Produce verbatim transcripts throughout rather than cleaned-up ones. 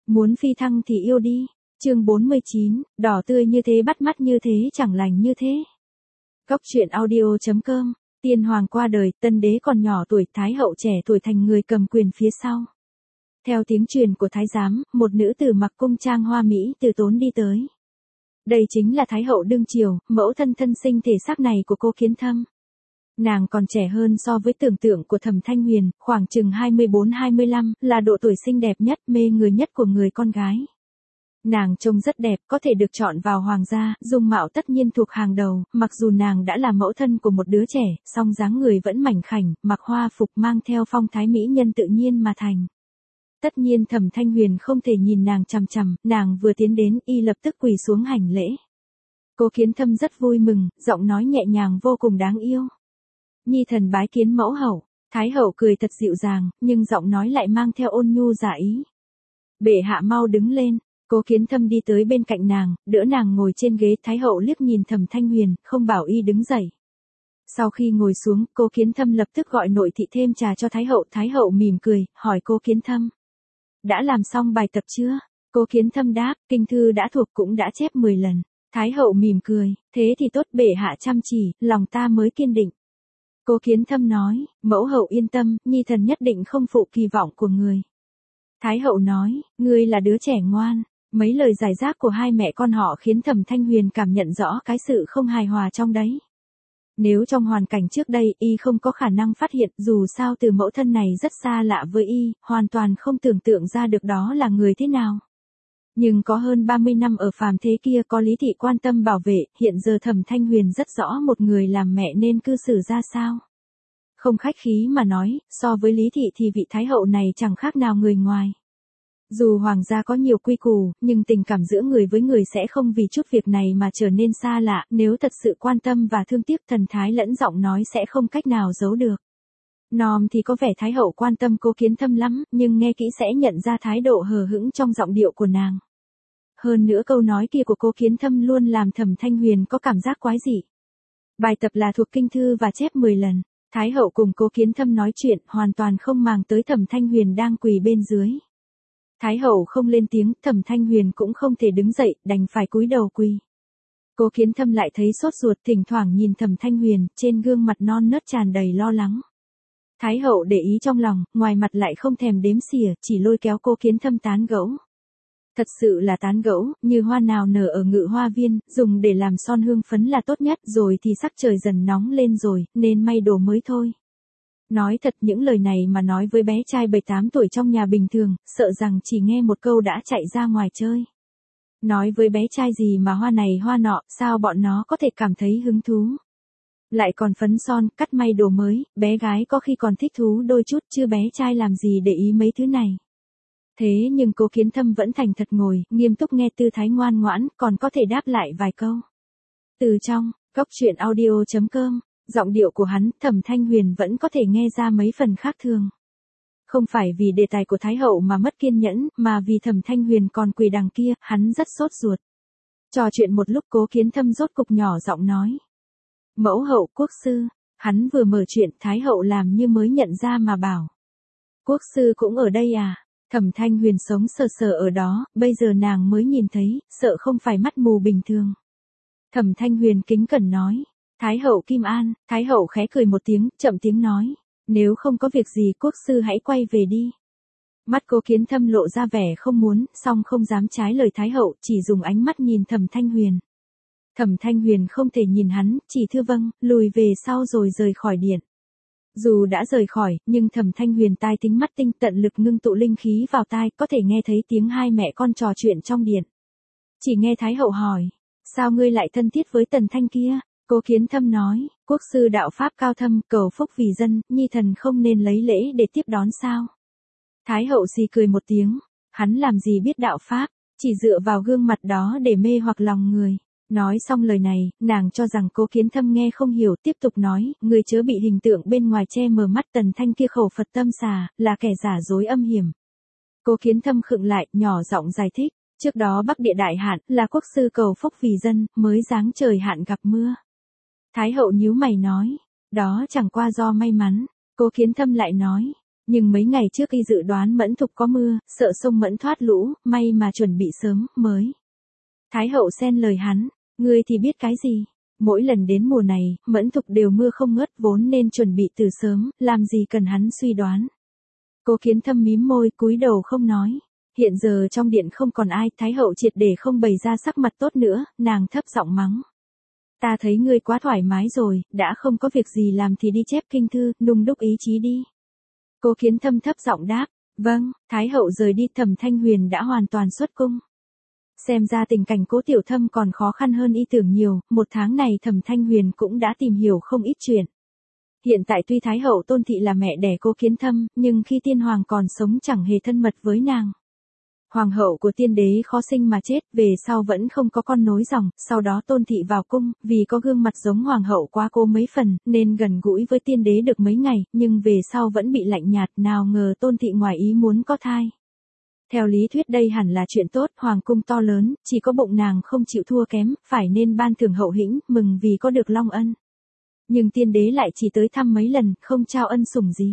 Muốn phi thăng thì yêu đi. Chương bốn mươi chín, đỏ tươi như thế bắt mắt như thế chẳng lành như thế. Cốc truyện audio chấm com. Tiên hoàng qua đời, tân đế còn nhỏ tuổi, thái hậu trẻ tuổi thành người cầm quyền phía sau. Theo tiếng truyền của thái giám, một nữ tử mặc cung trang hoa mỹ từ tốn đi tới. Đây chính là thái hậu đương triều, mẫu thân thân sinh thể xác này của cô Kiến Thâm. Nàng còn trẻ hơn so với tưởng tượng của Thẩm Thanh Huyền, khoảng chừng hai mươi bốn hai mươi lăm, là độ tuổi xinh đẹp nhất, mê người nhất của người con gái. Nàng trông rất đẹp, có thể được chọn vào hoàng gia, dung mạo tất nhiên thuộc hàng đầu, mặc dù nàng đã là mẫu thân của một đứa trẻ, song dáng người vẫn mảnh khảnh, mặc hoa phục mang theo phong thái mỹ nhân tự nhiên mà thành. Tất nhiên Thẩm Thanh Huyền không thể nhìn nàng chằm chằm, nàng vừa tiến đến, y lập tức quỳ xuống hành lễ. Cô Kiến Thâm rất vui mừng, giọng nói nhẹ nhàng vô cùng đáng yêu. Nhi thần bái kiến mẫu hậu. Thái hậu cười thật dịu dàng, nhưng giọng nói lại mang theo ôn nhu giả ý. Bệ hạ mau đứng lên. Cô Kiến Thâm đi tới bên cạnh nàng, đỡ nàng ngồi trên ghế. Thái hậu liếc nhìn Thẩm Thanh Huyền, không bảo y đứng dậy. Sau khi ngồi xuống, cô Kiến Thâm lập tức gọi nội thị thêm trà cho Thái hậu. Thái hậu mỉm cười, hỏi cô Kiến Thâm. Đã làm xong bài tập chưa? Cô Kiến Thâm đáp, kinh thư đã thuộc cũng đã chép mười lần. Thái hậu mỉm cười, thế thì tốt, bệ hạ chăm chỉ, lòng ta mới kiên định. Cô Kiến Thâm nói, mẫu hậu yên tâm, nhi thần nhất định không phụ kỳ vọng của người. Thái hậu nói, ngươi là đứa trẻ ngoan. Mấy lời giải đáp của hai mẹ con họ khiến Thẩm Thanh Huyền cảm nhận rõ cái sự không hài hòa trong đấy. Nếu trong hoàn cảnh trước đây y không có khả năng phát hiện, dù sao từ mẫu thân này rất xa lạ với y, hoàn toàn không tưởng tượng ra được đó là người thế nào. Nhưng có hơn ba mươi năm ở phàm thế kia có Lý Thị quan tâm bảo vệ, hiện giờ Thẩm Thanh Huyền rất rõ một người làm mẹ nên cư xử ra sao. Không khách khí mà nói, so với Lý Thị thì vị Thái hậu này chẳng khác nào người ngoài. Dù hoàng gia có nhiều quy củ, nhưng tình cảm giữa người với người sẽ không vì chút việc này mà trở nên xa lạ, nếu thật sự quan tâm và thương tiếc thần thái lẫn giọng nói sẽ không cách nào giấu được. Nom thì có vẻ Thái hậu quan tâm cô Kiến Thâm lắm, nhưng nghe kỹ sẽ nhận ra thái độ hờ hững trong giọng điệu của nàng. Hơn nữa câu nói kia của cô Kiến Thâm luôn làm Thẩm Thanh Huyền có cảm giác quái dị. Bài tập là thuộc kinh thư và chép mười lần. Thái hậu cùng cô Kiến Thâm nói chuyện, hoàn toàn không màng tới Thẩm Thanh Huyền đang quỳ bên dưới. Thái hậu không lên tiếng, Thẩm Thanh Huyền cũng không thể đứng dậy, đành phải cúi đầu quỳ. Cô Kiến Thâm lại thấy sốt ruột, thỉnh thoảng nhìn Thẩm Thanh Huyền, trên gương mặt non nớt tràn đầy lo lắng. Thái hậu để ý trong lòng, ngoài mặt lại không thèm đếm xỉa, chỉ lôi kéo cô Kiến Thâm tán gẫu. Thật sự là tán gẫu, như hoa nào nở ở ngự hoa viên, dùng để làm son hương phấn là tốt nhất, rồi thì sắc trời dần nóng lên rồi, nên may đồ mới thôi. Nói thật, những lời này mà nói với bé trai bảy tám tuổi trong nhà bình thường, sợ rằng chỉ nghe một câu đã chạy ra ngoài chơi. Nói với bé trai gì mà hoa này hoa nọ, sao bọn nó có thể cảm thấy hứng thú. Lại còn phấn son, cắt may đồ mới, bé gái có khi còn thích thú đôi chút, chứ bé trai làm gì để ý mấy thứ này. Thế nhưng cô Kiến Thâm vẫn thành thật ngồi, nghiêm túc nghe tư thái ngoan ngoãn, còn có thể đáp lại vài câu. Từ trong, cốc truyện audio chấm com, giọng điệu của hắn, Thẩm Thanh Huyền vẫn có thể nghe ra mấy phần khác thường. Không phải vì đề tài của Thái hậu mà mất kiên nhẫn, mà vì Thẩm Thanh Huyền còn quỳ đằng kia, hắn rất sốt ruột. Trò chuyện một lúc Cố Kiến Thâm rốt cục nhỏ giọng nói. Mẫu hậu, quốc sư. Hắn vừa mở chuyện, Thái hậu làm như mới nhận ra mà bảo. Quốc sư cũng ở đây à? Thẩm Thanh Huyền sống sờ sờ ở đó, bây giờ nàng mới nhìn thấy, sợ không phải mắt mù bình thường. Thẩm Thanh Huyền kính cẩn nói. Thái hậu Kim An. Thái hậu khẽ cười một tiếng, chậm tiếng nói. Nếu không có việc gì quốc sư hãy quay về đi. Mắt cô Kiến Thâm lộ ra vẻ không muốn, song không dám trái lời Thái hậu, chỉ dùng ánh mắt nhìn Thẩm Thanh Huyền. Thẩm Thanh Huyền không thể nhìn hắn, chỉ thưa vâng, lùi về sau rồi rời khỏi điện. Dù đã rời khỏi, nhưng Thẩm Thanh Huyền tai tính mắt tinh, tận lực ngưng tụ linh khí vào tai, có thể nghe thấy tiếng hai mẹ con trò chuyện trong điện. Chỉ nghe Thái hậu hỏi, sao ngươi lại thân thiết với Tần Thanh kia? Cô Kiến Thâm nói, quốc sư đạo pháp cao thâm, cầu phúc vì dân, nhi thần không nên lấy lễ để tiếp đón sao? Thái hậu xì cười một tiếng, hắn làm gì biết đạo pháp, chỉ dựa vào gương mặt đó để mê hoặc lòng người. Nói xong lời này, nàng cho rằng Cố Kiến Thâm nghe không hiểu, tiếp tục nói, người chớ bị hình tượng bên ngoài che mờ mắt, Tần Thanh kia khẩu Phật tâm xà, là kẻ giả dối âm hiểm. Cố Kiến Thâm khựng lại, nhỏ giọng giải thích, trước đó Bắc Địa đại hạn, là quốc sư cầu phúc vì dân, mới giáng trời hạn gặp mưa. Thái hậu nhíu mày nói, đó chẳng qua do may mắn. Cố Kiến Thâm lại nói, Nhưng mấy ngày trước y dự đoán Mẫn Thục có mưa, sợ sông Mẫn thoát lũ, may mà chuẩn bị sớm, mới. Thái hậu xen lời hắn, ngươi thì biết cái gì? Mỗi lần đến mùa này, Mẫn Thục đều mưa không ngớt vốn nên chuẩn bị từ sớm, làm gì cần hắn suy đoán. Cố Kiến Thâm mím môi cúi đầu không nói. Hiện giờ trong điện không còn ai, Thái hậu triệt để không bày ra sắc mặt tốt nữa, nàng thấp giọng mắng. Ta thấy ngươi quá thoải mái rồi, đã không có việc gì làm thì đi chép kinh thư, nung đúc ý chí đi. Cố Kiến Thâm thấp giọng đáp, vâng. Thái hậu rời đi, Thẩm Thanh Huyền đã hoàn toàn xuất cung. Xem ra tình cảnh Cố Tiểu Thâm còn khó khăn hơn y tưởng nhiều, một tháng này Thẩm Thanh Huyền cũng đã tìm hiểu không ít chuyện. Hiện tại tuy Thái hậu Tôn Thị là mẹ đẻ Cố Kiến Thâm, nhưng khi tiên hoàng còn sống chẳng hề thân mật với nàng. Hoàng hậu của tiên đế khó sinh mà chết, về sau vẫn không có con nối dòng, sau đó Tôn Thị vào cung, vì có gương mặt giống hoàng hậu quá cố mấy phần, nên gần gũi với tiên đế được mấy ngày, nhưng về sau vẫn bị lạnh nhạt, nào ngờ Tôn Thị ngoài ý muốn có thai. Theo lý thuyết đây hẳn là chuyện tốt, hoàng cung to lớn, chỉ có bụng nàng không chịu thua kém, phải nên ban thưởng hậu hĩnh, mừng vì có được long ân. Nhưng tiên đế lại chỉ tới thăm mấy lần, không trao ân sủng gì.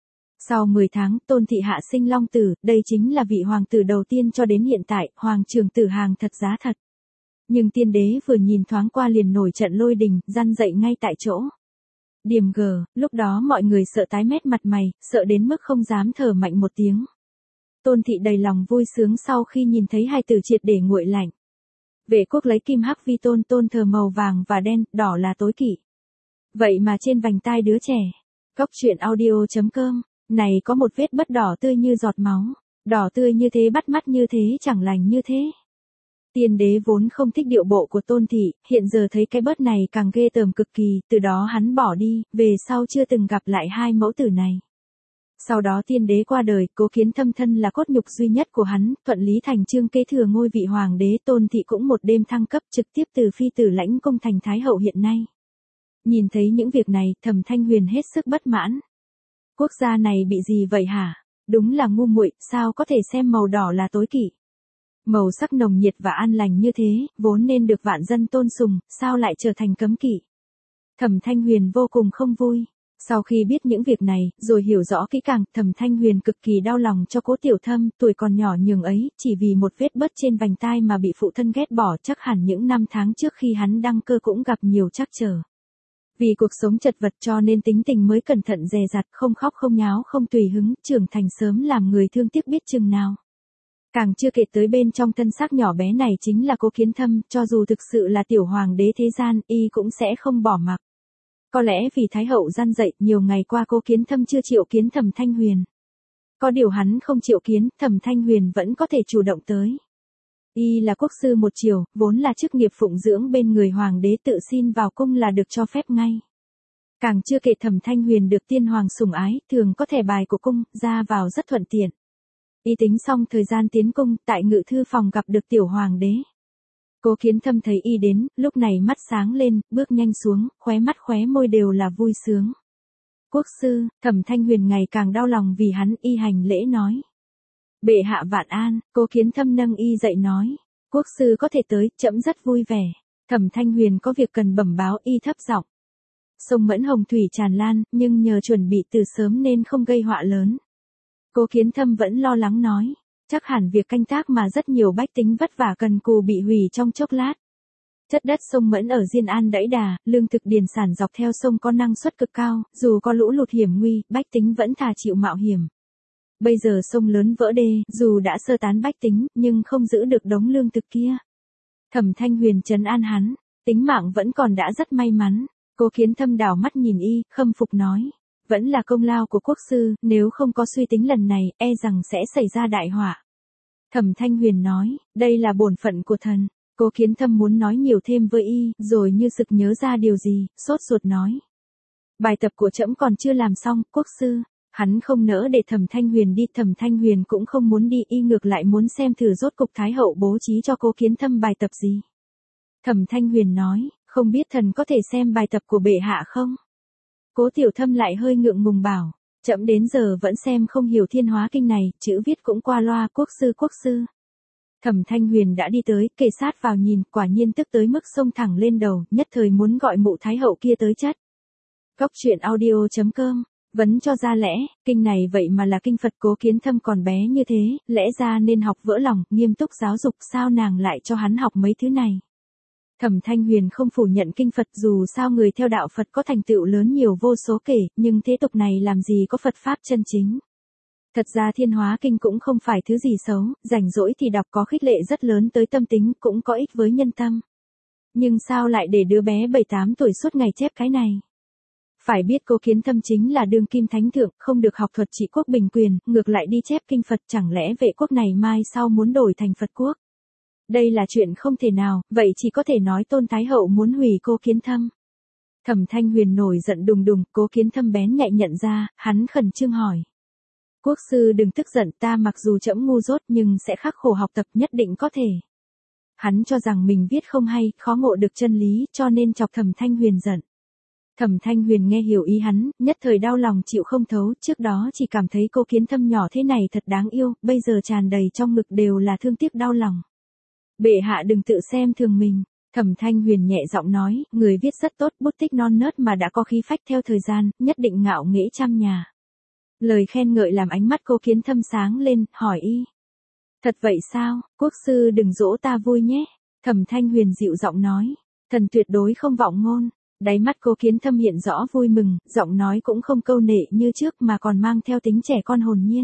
Sau mười tháng, Tôn Thị hạ sinh long tử, đây chính là vị hoàng tử đầu tiên cho đến hiện tại, hoàng trưởng tử hàng thật giá thật. Nhưng tiên đế vừa nhìn thoáng qua liền nổi trận lôi đình, răn dậy ngay tại chỗ. Điểm gờ, lúc đó mọi người sợ tái mét mặt mày, sợ đến mức không dám thở mạnh một tiếng. Tôn Thị đầy lòng vui sướng sau khi nhìn thấy hai tử triệt để nguội lạnh. Vệ quốc lấy kim hắc vi tôn tôn thờ màu vàng và đen, đỏ là tối kỵ. Vậy mà trên vành tai đứa trẻ. Cóc truyện audio chấm com, này có một vết bớt đỏ tươi như giọt máu. Đỏ tươi như thế bắt mắt như thế chẳng lành như thế. Tiên đế vốn không thích điệu bộ của Tôn Thị, hiện giờ thấy cái bớt này càng ghê tởm cực kỳ, từ đó hắn bỏ đi, về sau chưa từng gặp lại hai mẫu tử này. Sau đó tiên đế qua đời, Cố Kiến Thâm thân là cốt nhục duy nhất của hắn, thuận lý thành chương kế thừa ngôi vị hoàng đế. Tôn Thị cũng một đêm thăng cấp trực tiếp từ phi tử lãnh cung thành thái hậu hiện nay. Nhìn thấy những việc này, Thẩm Thanh Huyền hết sức bất mãn. Quốc gia này bị gì vậy hả? Đúng là ngu muội, sao có thể xem màu đỏ là tối kỵ? Màu sắc nồng nhiệt và an lành như thế, vốn nên được vạn dân tôn sùng, sao lại trở thành cấm kỵ? Thẩm Thanh Huyền vô cùng không vui. Sau khi biết những việc này, rồi hiểu rõ kỹ càng, Thẩm Thanh Huyền cực kỳ đau lòng cho Cố Tiểu Thâm, tuổi còn nhỏ nhường ấy, chỉ vì một vết bớt trên vành tai mà bị phụ thân ghét bỏ, chắc hẳn những năm tháng trước khi hắn đăng cơ cũng gặp nhiều trắc trở. Vì cuộc sống chật vật cho nên tính tình mới cẩn thận dè dặt, không khóc không nháo không tùy hứng, trưởng thành sớm làm người thương tiếc biết chừng nào. Càng chưa kể tới bên trong thân xác nhỏ bé này chính là Cố Kiến Thâm, cho dù thực sự là tiểu hoàng đế thế gian, y cũng sẽ không bỏ mặc. Có lẽ vì Thái hậu gian dậy, nhiều ngày qua Cố Kiến Thâm chưa chịu kiến Thẩm Thanh Huyền. Có điều hắn không chịu kiến, Thẩm Thanh Huyền vẫn có thể chủ động tới. Y là quốc sư một triều, vốn là chức nghiệp phụng dưỡng bên người hoàng đế, tự xin vào cung là được cho phép ngay. Càng chưa kể Thẩm Thanh Huyền được tiên hoàng sủng ái, thường có thẻ bài của cung, ra vào rất thuận tiện. Y tính xong thời gian tiến cung, tại ngự thư phòng gặp được tiểu hoàng đế. Cố Kiến Thâm thấy y đến, lúc này mắt sáng lên, bước nhanh xuống, khóe mắt khóe môi đều là vui sướng. Quốc sư, Thẩm Thanh Huyền ngày càng đau lòng vì hắn, y hành lễ nói. Bệ hạ vạn an. Cố Kiến Thâm nâng y dậy nói. Quốc sư có thể tới, trẫm rất vui vẻ. Thẩm Thanh Huyền có việc cần bẩm báo, y thấp giọng. Sông Mẫn hồng thủy tràn lan, nhưng nhờ chuẩn bị từ sớm nên không gây họa lớn. Cố Kiến Thâm vẫn lo lắng nói. Chắc hẳn việc canh tác mà rất nhiều bách tính vất vả cần cù bị hủy trong chốc lát. Chất đất sông Mẫn ở Diên An đẫy đà, lương thực điền sản dọc theo sông có năng suất cực cao, dù có lũ lụt hiểm nguy, bách tính vẫn thà chịu mạo hiểm. Bây giờ sông lớn vỡ đê, dù đã sơ tán bách tính, nhưng không giữ được đống lương thực kia. Thẩm Thanh Huyền trấn an hắn, tính mạng vẫn còn đã rất may mắn. Cố Kiến Thâm đảo mắt nhìn y, khâm phục nói. Vẫn là công lao của quốc sư, nếu không có suy tính lần này, e rằng sẽ xảy ra đại họa. Thẩm Thanh Huyền nói, đây là bổn phận của thần. Cố Kiến Thâm muốn nói nhiều thêm với y, rồi như sực nhớ ra điều gì, sốt ruột nói. Bài tập của trẫm còn chưa làm xong, quốc sư. Hắn không nỡ để Thẩm Thanh Huyền đi, Thẩm Thanh Huyền cũng không muốn đi, y ngược lại muốn xem thử rốt cục Thái hậu bố trí cho Cố Kiến Thâm bài tập gì. Thẩm Thanh Huyền nói, không biết thần có thể xem bài tập của bệ hạ không? Cố Tiểu Thâm lại hơi ngượng ngùng bảo, trẫm đến giờ vẫn xem không hiểu Thiên Hóa Kinh này, chữ viết cũng qua loa, quốc sư quốc sư. Thẩm Thanh Huyền đã đi tới, kề sát vào nhìn, quả nhiên tức tới mức xông thẳng lên đầu, nhất thời muốn gọi mụ Thái hậu kia tới chất. Cóc truyện audio chấm com Vấn cho ra lẽ, kinh này vậy mà là kinh Phật. Cố Kiến Thâm còn bé như thế, lẽ ra nên học vỡ lòng, nghiêm túc giáo dục, sao nàng lại cho hắn học mấy thứ này. Thẩm Thanh Huyền không phủ nhận kinh Phật, dù sao người theo đạo Phật có thành tựu lớn nhiều vô số kể, nhưng thế tục này làm gì có Phật Pháp chân chính. Thật ra Thiên Hóa Kinh cũng không phải thứ gì xấu, rảnh rỗi thì đọc có khích lệ rất lớn tới tâm tính, cũng có ích với nhân tâm. Nhưng sao lại để đứa bé bảy tám tuổi suốt ngày chép cái này? Phải biết Cố Kiến Thâm chính là đương kim thánh thượng, không được học thuật trị quốc bình quyền, ngược lại đi chép kinh Phật, chẳng lẽ vệ quốc này mai sau muốn đổi thành Phật quốc? Đây là chuyện không thể nào, vậy chỉ có thể nói Tôn Thái Hậu muốn hủy Cố Kiến Thâm. Thẩm Thanh Huyền nổi giận đùng đùng, Cố Kiến Thâm bén nhạy nhận ra, hắn khẩn trương hỏi. Quốc sư đừng tức giận, ta mặc dù trẫm ngu dốt nhưng sẽ khắc khổ học tập, nhất định có thể. Hắn cho rằng mình viết không hay, khó ngộ được chân lý, cho nên chọc Thẩm Thanh Huyền giận. Thẩm Thanh Huyền nghe hiểu ý hắn, nhất thời đau lòng chịu không thấu, trước đó chỉ cảm thấy Cố Kiến Thâm nhỏ thế này thật đáng yêu, bây giờ tràn đầy trong ngực đều là thương tiếc đau lòng. Bệ hạ đừng tự xem thường mình. Thẩm Thanh Huyền nhẹ giọng nói, người viết rất tốt, bút tích non nớt mà đã có khí phách theo thời gian, nhất định ngạo nghễ trăm nhà. Lời khen ngợi làm ánh mắt Cố Kiến Thâm sáng lên, hỏi y. Thật vậy sao, quốc sư đừng dỗ ta vui nhé. Thẩm Thanh Huyền dịu giọng nói, thần tuyệt đối không vọng ngôn. Đáy mắt Cố Kiến Thâm hiện rõ vui mừng, giọng nói cũng không câu nệ như trước mà còn mang theo tính trẻ con hồn nhiên.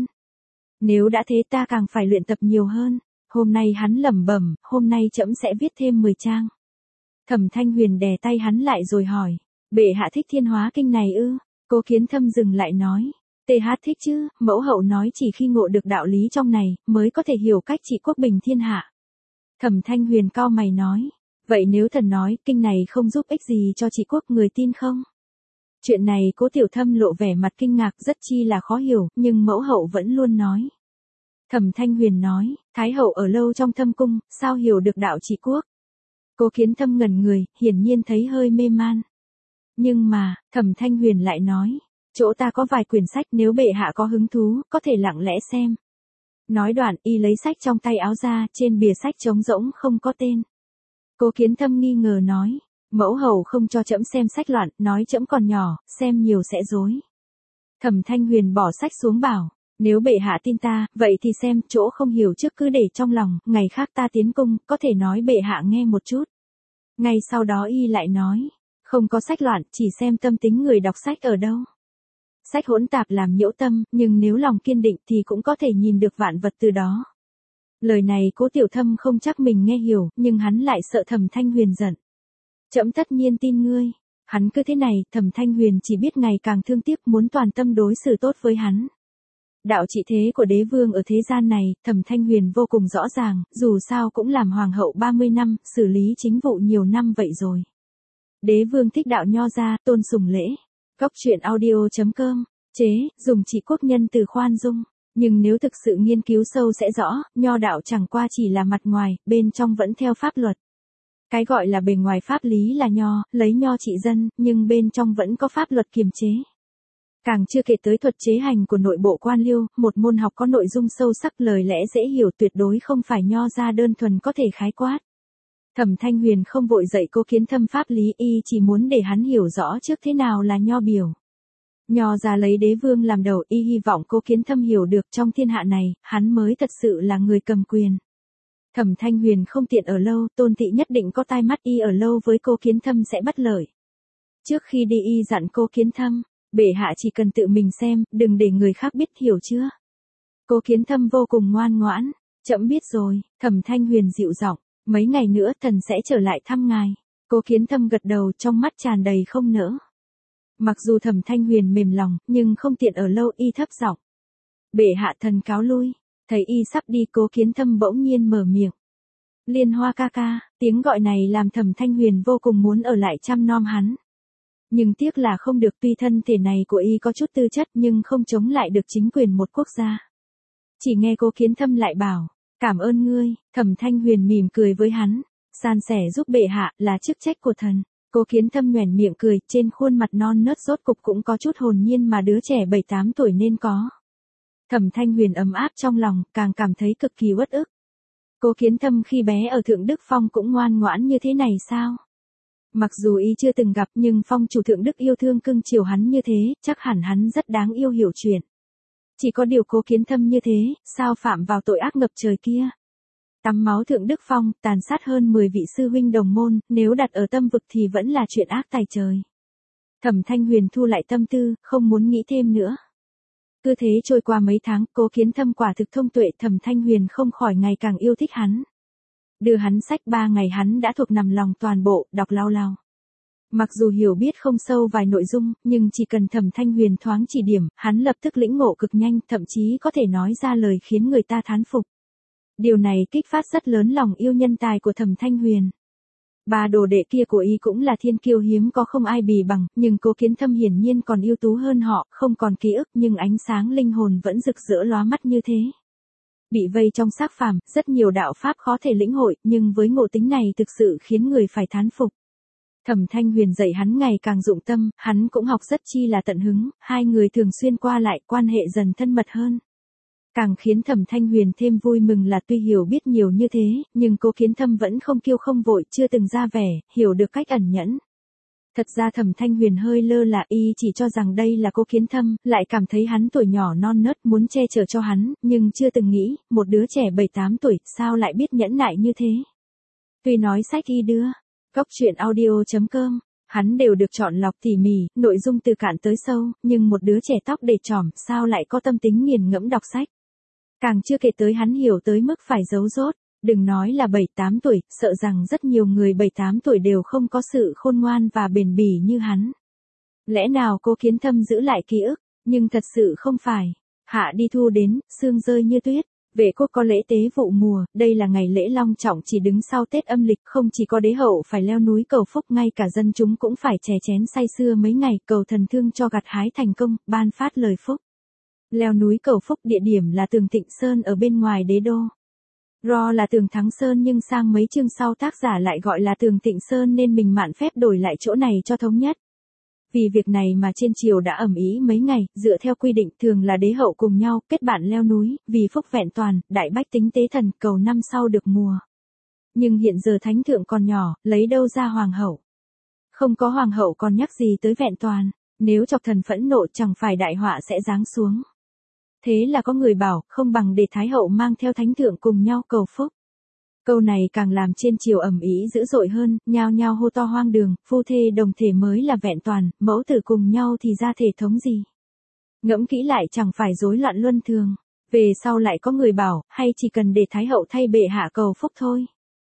Nếu đã thế ta càng phải luyện tập nhiều hơn. Hôm nay hắn lẩm bẩm, hôm nay trẫm sẽ viết thêm mười trang. Thẩm Thanh Huyền đè tay hắn lại rồi hỏi, bệ hạ thích Thiên Hóa Kinh này ư? Cố Kiến Thâm dừng lại nói, tê hát thích chứ, mẫu hậu nói chỉ khi ngộ được đạo lý trong này, mới có thể hiểu cách trị quốc bình thiên hạ. Thẩm Thanh Huyền cau mày nói, vậy nếu thần nói, kinh này không giúp ích gì cho trị quốc, người tin không? Chuyện này Cố Tiểu Thâm lộ vẻ mặt kinh ngạc, rất chi là khó hiểu, nhưng mẫu hậu vẫn luôn nói. Thẩm Thanh Huyền nói, Thái hậu ở lâu trong thâm cung, sao hiểu được đạo trị quốc? Cố Kiến Thâm ngẩn người, hiển nhiên thấy hơi mê man. Nhưng mà, Thẩm Thanh Huyền lại nói, chỗ ta có vài quyển sách, nếu bệ hạ có hứng thú, có thể lặng lẽ xem. Nói đoạn, y lấy sách trong tay áo ra, trên bìa sách trống rỗng không có tên. Cố Kiến Thâm nghi ngờ nói, mẫu hậu không cho trẫm xem sách loạn, nói trẫm còn nhỏ, xem nhiều sẽ rối. Thẩm Thanh Huyền bỏ sách xuống bảo, nếu bệ hạ tin ta, vậy thì xem, chỗ không hiểu trước cứ để trong lòng, ngày khác ta tiến cung, có thể nói bệ hạ nghe một chút. Ngay sau đó y lại nói, không có sách loạn, chỉ xem tâm tính người đọc sách ở đâu. Sách hỗn tạp làm nhiễu tâm, nhưng nếu lòng kiên định thì cũng có thể nhìn được vạn vật từ đó. Lời này Cố Tiểu Thâm không chắc mình nghe hiểu, nhưng hắn lại sợ Thẩm Thanh Huyền giận. Trẫm tất nhiên tin ngươi. Hắn cứ thế này, Thẩm Thanh Huyền chỉ biết ngày càng thương tiếc, muốn toàn tâm đối xử tốt với hắn. Đạo trị thế của đế vương ở thế gian này, Thẩm Thanh Huyền vô cùng rõ ràng, dù sao cũng làm hoàng hậu ba mươi năm, xử lý chính vụ nhiều năm vậy rồi. Đế vương thích đạo nho gia, tôn sùng lễ. Góc truyện audio chấm com, chế, dùng trị quốc nhân từ khoan dung. Nhưng nếu thực sự nghiên cứu sâu sẽ rõ, nho đạo chẳng qua chỉ là mặt ngoài, bên trong vẫn theo pháp luật. Cái gọi là bề ngoài pháp lý là nho, lấy nho trị dân, nhưng bên trong vẫn có pháp luật kiềm chế. Càng chưa kể tới thuật chế hành của nội bộ quan liêu, một môn học có nội dung sâu sắc, lời lẽ dễ hiểu, tuyệt đối không phải nho ra đơn thuần có thể khái quát. Thẩm Thanh Huyền không vội dạy Cố Kiến Thâm pháp lý, y chỉ muốn để hắn hiểu rõ trước thế nào là nho biểu. Nho ra lấy đế vương làm đầu, y hy vọng Cố Kiến Thâm hiểu được trong thiên hạ này, hắn mới thật sự là người cầm quyền. Thẩm Thanh Huyền không tiện ở lâu, Tôn thị nhất định có tai mắt, y ở lâu với Cố Kiến Thâm sẽ bất lợi. Trước khi đi y dặn Cố Kiến Thâm, bệ hạ chỉ cần tự mình xem, đừng để người khác biết, hiểu chưa? Cố Kiến Thâm vô cùng ngoan ngoãn, trẫm biết rồi. Thẩm Thanh Huyền dịu giọng, mấy ngày nữa thần sẽ trở lại thăm ngài. Cố Kiến Thâm gật đầu, trong mắt tràn đầy không nỡ. Mặc dù Thẩm Thanh Huyền mềm lòng, nhưng không tiện ở lâu, y thấp giọng, bệ hạ thần cáo lui. Thấy y sắp đi, Cố Kiến Thâm bỗng nhiên mở miệng, Liên Hoa ca ca. Tiếng gọi này làm Thẩm Thanh Huyền vô cùng muốn ở lại chăm nom hắn. Nhưng tiếc là không được, tuy thân thể này của y có chút tư chất nhưng không chống lại được chính quyền một quốc gia. Chỉ nghe Cố Kiến Thâm lại bảo, cảm ơn ngươi. Thẩm Thanh Huyền mỉm cười với hắn, san sẻ giúp bệ hạ là chức trách của thần. Cố Kiến Thâm nhoẻn miệng cười, trên khuôn mặt non nớt rốt cục cũng có chút hồn nhiên mà đứa trẻ bảy tám tuổi nên có. Thẩm Thanh Huyền ấm áp trong lòng, càng cảm thấy cực kỳ uất ức. Cố Kiến Thâm khi bé ở Thượng Đức Phong cũng ngoan ngoãn như thế này sao? Mặc dù y chưa từng gặp nhưng phong chủ thượng đức yêu thương cưng chiều hắn như thế, chắc hẳn hắn rất đáng yêu hiểu chuyện. Chỉ có điều Cố Kiến Thâm như thế, sao phạm vào tội ác ngập trời kia. Tắm máu thượng đức phong, tàn sát hơn mười vị sư huynh đồng môn, nếu đặt ở tâm vực thì vẫn là chuyện ác tài trời. Thẩm Thanh Huyền thu lại tâm tư, không muốn nghĩ thêm nữa. Cứ thế trôi qua mấy tháng, Cố Kiến Thâm quả thực thông tuệ, Thẩm Thanh Huyền không khỏi ngày càng yêu thích hắn. Đưa hắn sách ba ngày hắn đã thuộc nằm lòng toàn bộ, đọc lao lao. Mặc dù hiểu biết không sâu vài nội dung, nhưng chỉ cần Thẩm Thanh Huyền thoáng chỉ điểm, hắn lập tức lĩnh ngộ cực nhanh, thậm chí có thể nói ra lời khiến người ta thán phục. Điều này kích phát rất lớn lòng yêu nhân tài của Thẩm Thanh Huyền. Ba đồ đệ kia của y cũng là thiên kiêu hiếm có không ai bì bằng, nhưng Cố Kiến Thâm hiển nhiên còn ưu tú hơn họ, không còn ký ức nhưng ánh sáng linh hồn vẫn rực rỡ lóa mắt như thế. Bị vây trong xác phàm, rất nhiều đạo pháp khó thể lĩnh hội, nhưng với ngộ tính này thực sự khiến người phải thán phục. Thẩm Thanh Huyền dạy hắn ngày càng dụng tâm, hắn cũng học rất chi là tận hứng, hai người thường xuyên qua lại, quan hệ dần thân mật hơn. Càng khiến Thẩm Thanh Huyền thêm vui mừng là tuy hiểu biết nhiều như thế, nhưng Cố Kiến Thâm vẫn không kiêu không vội, chưa từng ra vẻ, hiểu được cách ẩn nhẫn. Thật ra Thẩm Thanh Huyền hơi lơ là, y chỉ cho rằng đây là Cố Kiến Thâm, lại cảm thấy hắn tuổi nhỏ non nớt muốn che chở cho hắn, nhưng chưa từng nghĩ, một đứa trẻ bảy tám tuổi, sao lại biết nhẫn nại như thế. Tuy nói sách y đưa, cốc truyện audio chấm com, hắn đều được chọn lọc tỉ mỉ, nội dung từ cạn tới sâu, nhưng một đứa trẻ tóc để trỏm, sao lại có tâm tính nghiền ngẫm đọc sách. Càng chưa kể tới hắn hiểu tới mức phải giấu dốt, đừng nói là bảy tám tuổi, sợ rằng rất nhiều người bảy tám tuổi đều không có sự khôn ngoan và bền bỉ như hắn. Lẽ nào Cố Kiến Thâm giữ lại ký ức, nhưng thật sự không phải. Hạ đi thu đến, sương rơi như tuyết, Vệ Quốc có lễ tế vụ mùa, đây là ngày lễ long trọng chỉ đứng sau Tết âm lịch, không chỉ có đế hậu phải leo núi cầu phúc, ngay cả dân chúng cũng phải chè chén say sưa mấy ngày cầu thần thương cho gặt hái thành công, ban phát lời phúc. Leo núi cầu phúc địa điểm là Tường Tịnh Sơn ở bên ngoài đế đô. Ro là Tường Thắng Sơn nhưng sang mấy chương sau tác giả lại gọi là Tường Tịnh Sơn nên mình mạn phép đổi lại chỗ này cho thống nhất. Vì việc này mà trên triều đã ầm ĩ mấy ngày, dựa theo quy định thường là đế hậu cùng nhau kết bạn leo núi, vì phúc vẹn toàn, đại bách tính tế thần cầu năm sau được mùa. Nhưng hiện giờ thánh thượng còn nhỏ, lấy đâu ra hoàng hậu. Không có hoàng hậu còn nhắc gì tới vẹn toàn, nếu chọc thần phẫn nộ chẳng phải đại họa sẽ giáng xuống. Thế là có người bảo, không bằng để Thái hậu mang theo thánh thượng cùng nhau cầu phúc. Câu này càng làm trên triều ầm ĩ dữ dội hơn, nhao nhao hô to hoang đường, phu thê đồng thể mới là vẹn toàn, mẫu tử cùng nhau thì ra thể thống gì. Ngẫm kỹ lại chẳng phải rối loạn luân thường. Về sau lại có người bảo, hay chỉ cần để Thái hậu thay bệ hạ cầu phúc thôi.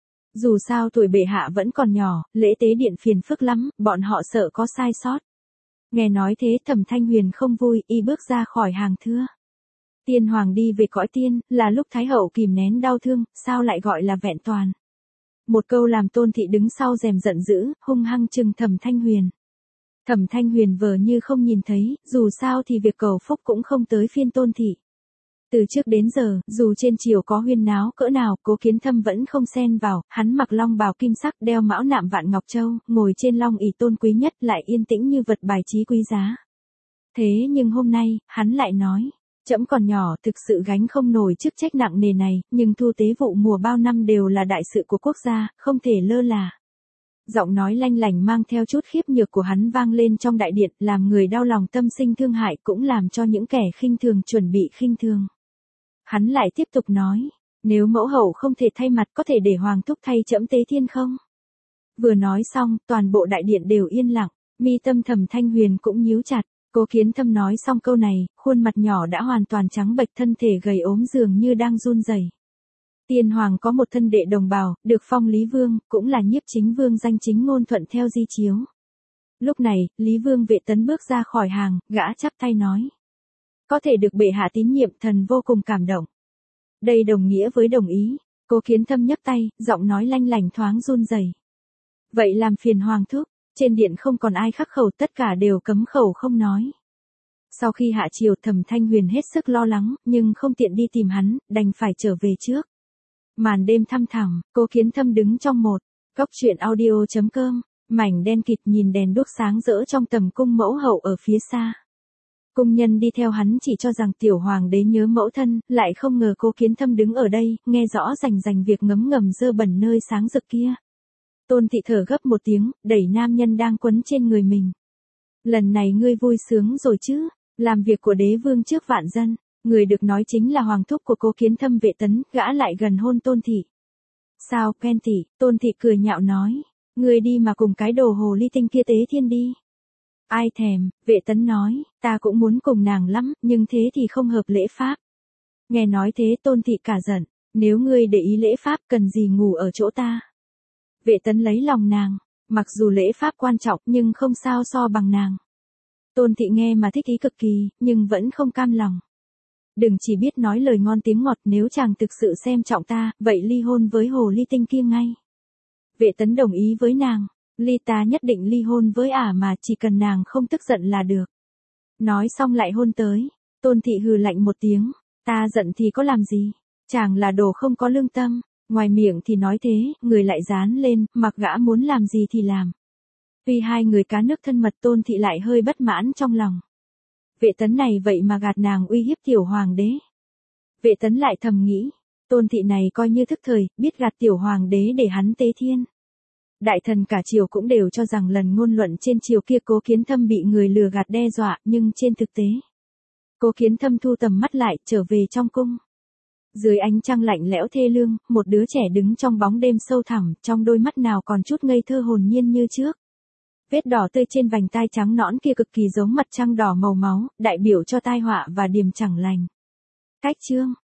Dù sao tuổi bệ hạ vẫn còn nhỏ, lễ tế điện phiền phức lắm, bọn họ sợ có sai sót. Nghe nói thế Thẩm Thanh Huyền không vui, y bước ra khỏi hàng thưa. Tiên hoàng đi về cõi tiên, là lúc Thái hậu kìm nén đau thương, sao lại gọi là vẹn toàn. Một câu làm Tôn thị đứng sau rèm giận dữ, hung hăng trừng Thẩm Thanh Huyền. Thẩm Thanh Huyền vờ như không nhìn thấy, dù sao thì việc cầu phúc cũng không tới phiên Tôn thị. Từ trước đến giờ, dù trên triều có huyên náo cỡ nào, Cố Kiến Thâm vẫn không xen vào, hắn mặc long bào kim sắc, đeo mão nạm vạn ngọc châu, ngồi trên long ỷ tôn quý nhất, lại yên tĩnh như vật bài trí quý giá. Thế nhưng hôm nay, hắn lại nói, trẫm còn nhỏ thực sự gánh không nổi chức trách nặng nề này, nhưng thu tế vụ mùa bao năm đều là đại sự của quốc gia, không thể lơ là. Giọng nói lanh lảnh mang theo chút khiếp nhược của hắn vang lên trong đại điện, làm người đau lòng tâm sinh thương hại, cũng làm cho những kẻ khinh thường chuẩn bị khinh thường. Hắn lại tiếp tục nói, nếu mẫu hậu không thể thay mặt có thể để hoàng thúc thay trẫm tế thiên không? Vừa nói xong, toàn bộ đại điện đều yên lặng, mi tâm Thẩm Thanh Huyền cũng nhíu chặt. Cố Kiến Thâm nói xong câu này, khuôn mặt nhỏ đã hoàn toàn trắng bệch, thân thể gầy ốm dường như đang run rẩy. Tiên hoàng có một thân đệ đồng bào, được phong Lý Vương, cũng là nhiếp chính vương danh chính ngôn thuận theo di chiếu. Lúc này, Lý Vương Vệ Tấn bước ra khỏi hàng, gã chắp tay nói. Có thể được bệ hạ tín nhiệm, thần vô cùng cảm động. Đây đồng nghĩa với đồng ý. Cố Kiến Thâm nhấc tay, giọng nói lanh lảnh thoáng run rẩy. Vậy làm phiền hoàng thúc. Trên điện không còn ai khắc khẩu, tất cả đều cấm khẩu không nói. Sau khi hạ triều Thẩm Thanh Huyền hết sức lo lắng, nhưng không tiện đi tìm hắn, đành phải trở về trước. Màn đêm thăm thẳm, Cố Kiến Thâm đứng trong một góc truyện audio chấm com, mảnh đen kịt nhìn đèn đuốc sáng rỡ trong tầm cung mẫu hậu ở phía xa. Cung nhân đi theo hắn chỉ cho rằng tiểu hoàng đế nhớ mẫu thân, lại không ngờ Cố Kiến Thâm đứng ở đây, nghe rõ rành rành việc ngấm ngầm dơ bẩn nơi sáng rực kia. Tôn thị thở gấp một tiếng, đẩy nam nhân đang quấn trên người mình. Lần này ngươi vui sướng rồi chứ, làm việc của đế vương trước vạn dân, người được nói chính là hoàng thúc của Cố Kiến Thâm Vệ Tấn, gã lại gần hôn Tôn thị. Sao, Ken tỷ, Tôn thị cười nhạo nói, ngươi đi mà cùng cái đồ hồ ly tinh kia tế thiên đi. Ai thèm, Vệ Tấn nói, ta cũng muốn cùng nàng lắm, nhưng thế thì không hợp lễ pháp. Nghe nói thế Tôn thị cả giận, nếu ngươi để ý lễ pháp cần gì ngủ ở chỗ ta. Vệ Tấn lấy lòng nàng, mặc dù lễ pháp quan trọng nhưng không sao so bằng nàng. Tôn thị nghe mà thích ý cực kỳ, nhưng vẫn không cam lòng. Đừng chỉ biết nói lời ngon tiếng ngọt, nếu chàng thực sự xem trọng ta, vậy ly hôn với hồ ly tinh kia ngay. Vệ Tấn đồng ý với nàng, ly ta nhất định ly hôn với ả mà chỉ cần nàng không tức giận là được. Nói xong lại hôn tới, Tôn thị hừ lạnh một tiếng, ta giận thì có làm gì, chàng là đồ không có lương tâm, ngoài miệng thì nói thế, người lại dán lên, mặc gã muốn làm gì thì làm. Tuy hai người cá nước thân mật Tôn thị lại hơi bất mãn trong lòng. Vệ Tấn này vậy mà gạt nàng uy hiếp tiểu hoàng đế. Vệ Tấn lại thầm nghĩ, Tôn thị này coi như thức thời, biết gạt tiểu hoàng đế để hắn tế thiên. Đại thần cả triều cũng đều cho rằng lần ngôn luận trên triều kia Cố Kiến Thâm bị người lừa gạt đe dọa, nhưng trên thực tế, Cố Kiến Thâm thu tầm mắt lại, trở về trong cung. Dưới ánh trăng lạnh lẽo thê lương, một đứa trẻ đứng trong bóng đêm sâu thẳm, trong đôi mắt nào còn chút ngây thơ hồn nhiên như trước. Vết đỏ tươi trên vành tai trắng nõn kia cực kỳ giống mặt trăng đỏ màu máu, đại biểu cho tai họa và điềm chẳng lành. Cách chương